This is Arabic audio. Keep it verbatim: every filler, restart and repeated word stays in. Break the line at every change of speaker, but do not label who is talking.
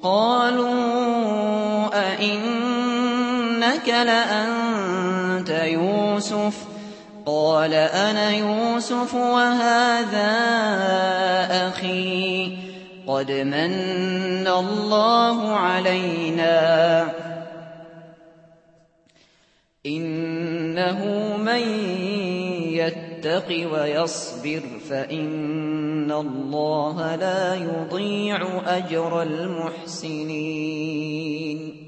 قَالُوا أَإِنَّكَ لَأَنتَ يُوسُفُ ۖ قَالَ أَنَا يُوسُفُ وَهَٰذَا أَخِي ۖ قَدْ مَنَّ اللَّهُ عَلَيْنَا ۖ إِنَّهُ مَن يَتَّقِ وَيَصْبِرْ فَإِنَّ اللَّهَ لَا يُضِيعُ أَجْرَ الْمُحْسِنِينَ